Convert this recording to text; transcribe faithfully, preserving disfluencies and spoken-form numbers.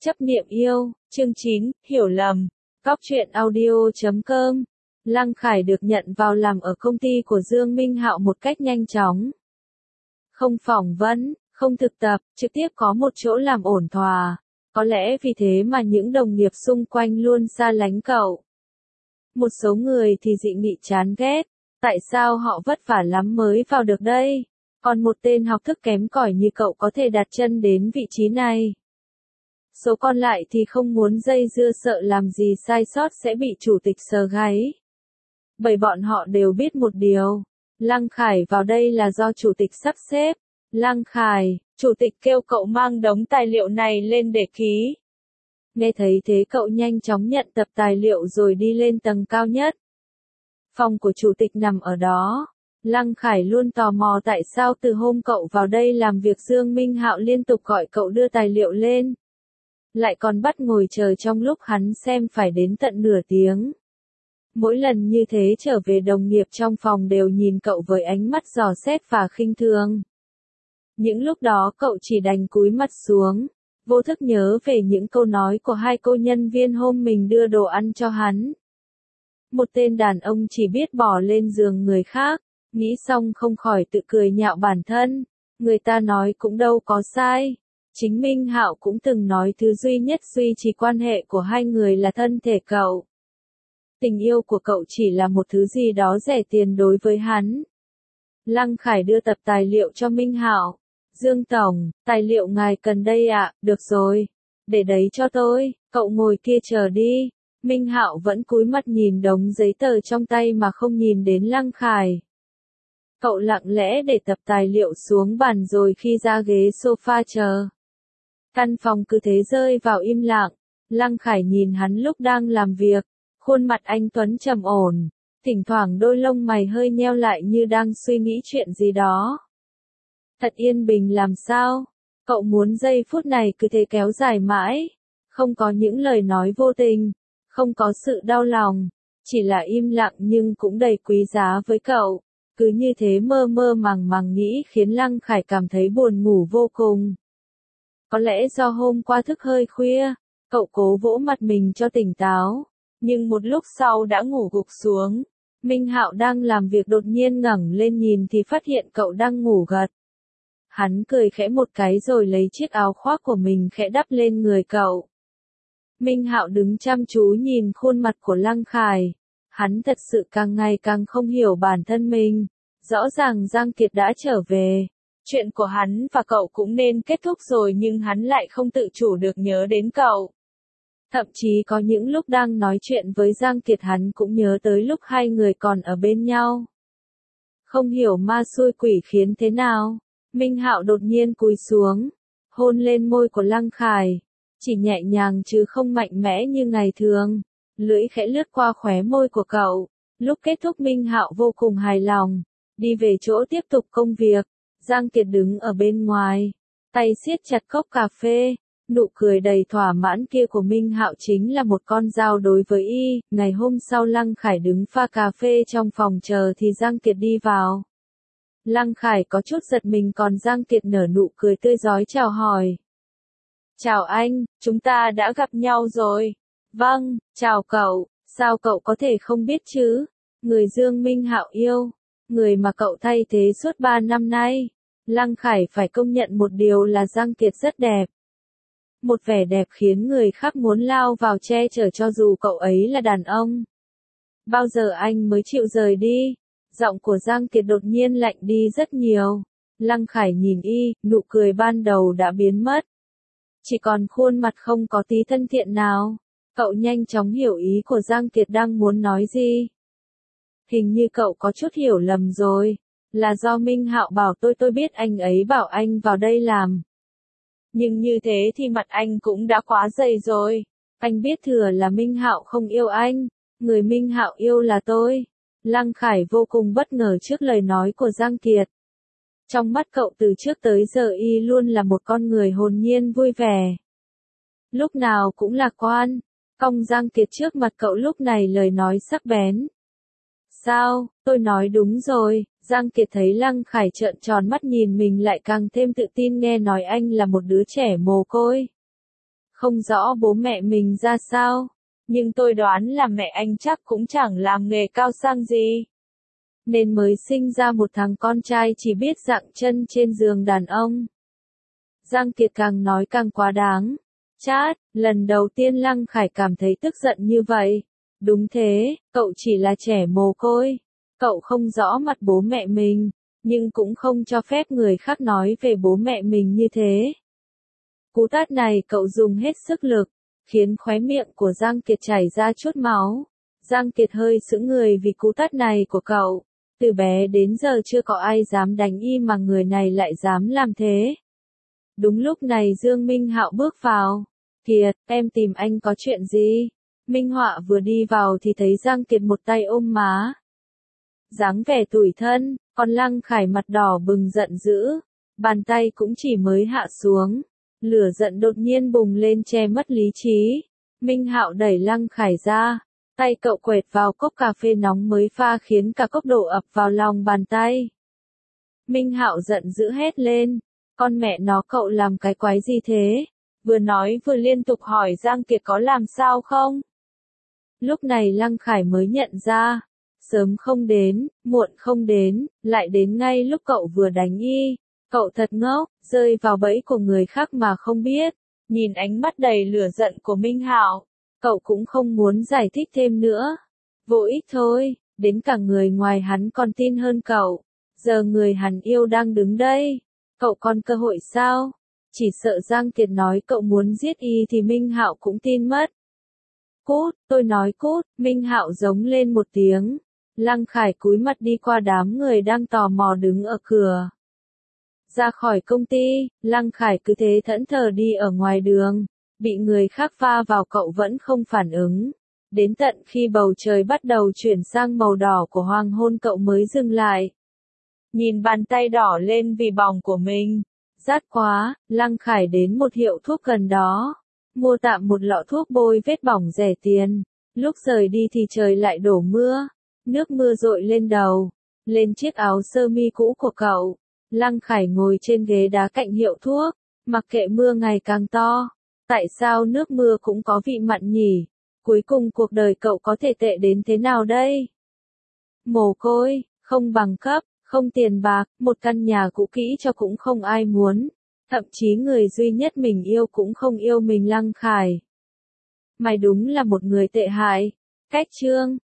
Chấp niệm yêu, chương chín, hiểu lầm. Góc truyện audio chấm com. Lăng Khải được nhận vào làm ở công ty của Dương Minh Hạo một cách nhanh chóng. Không phỏng vấn, không thực tập, trực tiếp có một chỗ làm ổn thỏa. Có lẽ vì thế mà những đồng nghiệp xung quanh luôn xa lánh cậu. Một số người thì dị nghị chán ghét. Tại sao họ vất vả lắm mới vào được đây? Còn một tên học thức kém cỏi như cậu có thể đặt chân đến vị trí này. Số còn lại thì không muốn dây dưa, sợ làm gì sai sót sẽ bị chủ tịch sờ gáy. Bởi bọn họ đều biết một điều, Lăng Khải vào đây là do chủ tịch sắp xếp. Lăng Khải, chủ tịch kêu cậu mang đống tài liệu này lên để ký. Nghe thấy thế cậu nhanh chóng nhận tập tài liệu rồi đi lên tầng cao nhất. Phòng của chủ tịch nằm ở đó. Lăng Khải luôn tò mò tại sao từ hôm cậu vào đây làm việc Dương Minh Hạo liên tục gọi cậu đưa tài liệu lên. Lại còn bắt ngồi chờ trong lúc hắn xem phải đến tận nửa tiếng. Mỗi lần như thế trở về đồng nghiệp trong phòng đều nhìn cậu với ánh mắt dò xét và khinh thường. Những lúc đó cậu chỉ đành cúi mặt xuống, vô thức nhớ về những câu nói của hai cô nhân viên hôm mình đưa đồ ăn cho hắn. Một tên đàn ông chỉ biết bỏ lên giường người khác, nghĩ xong không khỏi tự cười nhạo bản thân, người ta nói cũng đâu có sai. Chính Minh Hạo cũng từng nói thứ duy nhất duy trì quan hệ của hai người là thân thể cậu. Tình yêu của cậu chỉ là một thứ gì đó rẻ tiền đối với hắn. Lăng Khải đưa tập tài liệu cho Minh Hạo. Dương Tổng, tài liệu ngài cần đây ạ, được rồi. Để đấy cho tôi, cậu ngồi kia chờ đi. Minh Hạo vẫn cúi mặt nhìn đống giấy tờ trong tay mà không nhìn đến Lăng Khải. Cậu lặng lẽ để tập tài liệu xuống bàn rồi khi ra ghế sofa chờ. Căn phòng cứ thế rơi vào im lặng. Lăng Khải nhìn hắn lúc đang làm việc. Khuôn mặt anh tuấn trầm ổn. Thỉnh thoảng đôi lông mày hơi nheo lại như đang suy nghĩ chuyện gì đó. Thật yên bình làm sao? Cậu muốn giây phút này cứ thế kéo dài mãi. Không có những lời nói vô tình. Không có sự đau lòng. Chỉ là im lặng nhưng cũng đầy quý giá với cậu. Cứ như thế mơ mơ màng màng nghĩ khiến Lăng Khải cảm thấy buồn ngủ vô cùng. Có lẽ do hôm qua thức hơi khuya, cậu cố vỗ mặt mình cho tỉnh táo, nhưng một lúc sau đã ngủ gục xuống. Minh Hạo đang làm việc đột nhiên ngẩng lên nhìn thì phát hiện cậu đang ngủ gật. Hắn cười khẽ một cái rồi lấy chiếc áo khoác của mình khẽ đắp lên người cậu. Minh Hạo đứng chăm chú nhìn khuôn mặt của Lăng Khải. Hắn thật sự càng ngày càng không hiểu bản thân mình. Rõ ràng Giang Kiệt đã trở về. Chuyện của hắn và cậu cũng nên kết thúc rồi nhưng hắn lại không tự chủ được nhớ đến cậu. Thậm chí có những lúc đang nói chuyện với Giang Kiệt hắn cũng nhớ tới lúc hai người còn ở bên nhau. Không hiểu ma xui quỷ khiến thế nào. Minh Hạo đột nhiên cúi xuống, hôn lên môi của Lăng Khải. Chỉ nhẹ nhàng chứ không mạnh mẽ như ngày thường. Lưỡi khẽ lướt qua khóe môi của cậu. Lúc kết thúc Minh Hạo vô cùng hài lòng. Đi về chỗ tiếp tục công việc. Giang Kiệt đứng ở bên ngoài, tay siết chặt cốc cà phê, nụ cười đầy thỏa mãn kia của Minh Hạo chính là một con dao đối với y. Ngày hôm sau Lăng Khải đứng pha cà phê trong phòng chờ thì Giang Kiệt đi vào. Lăng Khải có chút giật mình còn Giang Kiệt nở nụ cười tươi rói chào hỏi. Chào anh, chúng ta đã gặp nhau rồi. Vâng, chào cậu, sao cậu có thể không biết chứ? Người Dương Minh Hạo yêu. Người mà cậu thay thế suốt ba năm nay. Lăng Khải phải công nhận một điều là Giang Kiệt rất đẹp. Một vẻ đẹp khiến người khác muốn lao vào che chở cho dù cậu ấy là đàn ông. Bao giờ anh mới chịu rời đi? Giọng của Giang Kiệt đột nhiên lạnh đi rất nhiều. Lăng Khải nhìn y, nụ cười ban đầu đã biến mất. Chỉ còn khuôn mặt không có tí thân thiện nào. Cậu nhanh chóng hiểu ý của Giang Kiệt đang muốn nói gì. Hình như cậu có chút hiểu lầm rồi. Là do Minh Hạo bảo tôi tôi biết anh ấy bảo anh vào đây làm. Nhưng như thế thì mặt anh cũng đã quá dày rồi. Anh biết thừa là Minh Hạo không yêu anh. Người Minh Hạo yêu là tôi. Lăng Khải vô cùng bất ngờ trước lời nói của Giang Kiệt. Trong mắt cậu từ trước tới giờ y luôn là một con người hồn nhiên vui vẻ. Lúc nào cũng lạc quan. Cong Giang Kiệt trước mặt cậu lúc này lời nói sắc bén. Sao, tôi nói đúng rồi. Giang Kiệt thấy Lăng Khải trợn tròn mắt nhìn mình lại càng thêm tự tin nghe nói anh là một đứa trẻ mồ côi. Không rõ bố mẹ mình ra sao, nhưng tôi đoán là mẹ anh chắc cũng chẳng làm nghề cao sang gì. Nên mới sinh ra một thằng con trai chỉ biết dạng chân trên giường đàn ông. Giang Kiệt càng nói càng quá đáng. Chát, lần đầu tiên Lăng Khải cảm thấy tức giận như vậy. Đúng thế, cậu chỉ là trẻ mồ côi. Cậu không rõ mặt bố mẹ mình, nhưng cũng không cho phép người khác nói về bố mẹ mình như thế. Cú tát này cậu dùng hết sức lực, khiến khóe miệng của Giang Kiệt chảy ra chút máu. Giang Kiệt hơi sững người vì cú tát này của cậu. Từ bé đến giờ chưa có ai dám đánh y mà người này lại dám làm thế. Đúng lúc này Dương Minh Hạo bước vào. Kiệt, em tìm anh có chuyện gì? Minh Họa vừa đi vào thì thấy Giang Kiệt một tay ôm má. Dáng vẻ tủi thân, còn Lăng Khải mặt đỏ bừng giận dữ. Bàn tay cũng chỉ mới hạ xuống. Lửa giận đột nhiên bùng lên che mất lý trí. Minh Hạo đẩy Lăng Khải ra. Tay cậu quẹt vào cốc cà phê nóng mới pha khiến cả cốc đổ ập vào lòng bàn tay. Minh Hạo giận dữ hét lên. Con mẹ nó cậu làm cái quái gì thế? Vừa nói vừa liên tục hỏi Giang Kiệt có làm sao không? Lúc này Lăng Khải mới nhận ra. Sớm không đến, muộn không đến, lại đến ngay lúc cậu vừa đánh y. Cậu thật ngốc, rơi vào bẫy của người khác mà không biết. Nhìn ánh mắt đầy lửa giận của Minh Hạo, cậu cũng không muốn giải thích thêm nữa. Vô ích thôi, đến cả người ngoài hắn còn tin hơn cậu. Giờ người hắn yêu đang đứng đây. Cậu còn cơ hội sao? Chỉ sợ Giang Kiệt nói cậu muốn giết y thì Minh Hạo cũng tin mất. Cút, tôi nói cút, Minh Hạo giống lên một tiếng. Lăng Khải cúi mặt đi qua đám người đang tò mò đứng ở cửa. Ra khỏi công ty, Lăng Khải cứ thế thẫn thờ đi ở ngoài đường, bị người khác va vào cậu vẫn không phản ứng. Đến tận khi bầu trời bắt đầu chuyển sang màu đỏ của hoàng hôn cậu mới dừng lại. Nhìn bàn tay đỏ lên vì bỏng của mình. Rát quá, Lăng Khải đến một hiệu thuốc gần đó. Mua tạm một lọ thuốc bôi vết bỏng rẻ tiền. Lúc rời đi thì trời lại đổ mưa. Nước mưa dội lên đầu. Lên chiếc áo sơ mi cũ của cậu. Lăng Khải ngồi trên ghế đá cạnh hiệu thuốc. Mặc kệ mưa ngày càng to. Tại sao nước mưa cũng có vị mặn nhỉ? Cuối cùng cuộc đời cậu có thể tệ đến thế nào đây? Mồ côi, không bằng cấp, không tiền bạc, một căn nhà cũ kỹ cho cũng không ai muốn. Thậm chí người duy nhất mình yêu cũng không yêu mình. Lăng Khải. Mày đúng là một người tệ hại. Cách chương.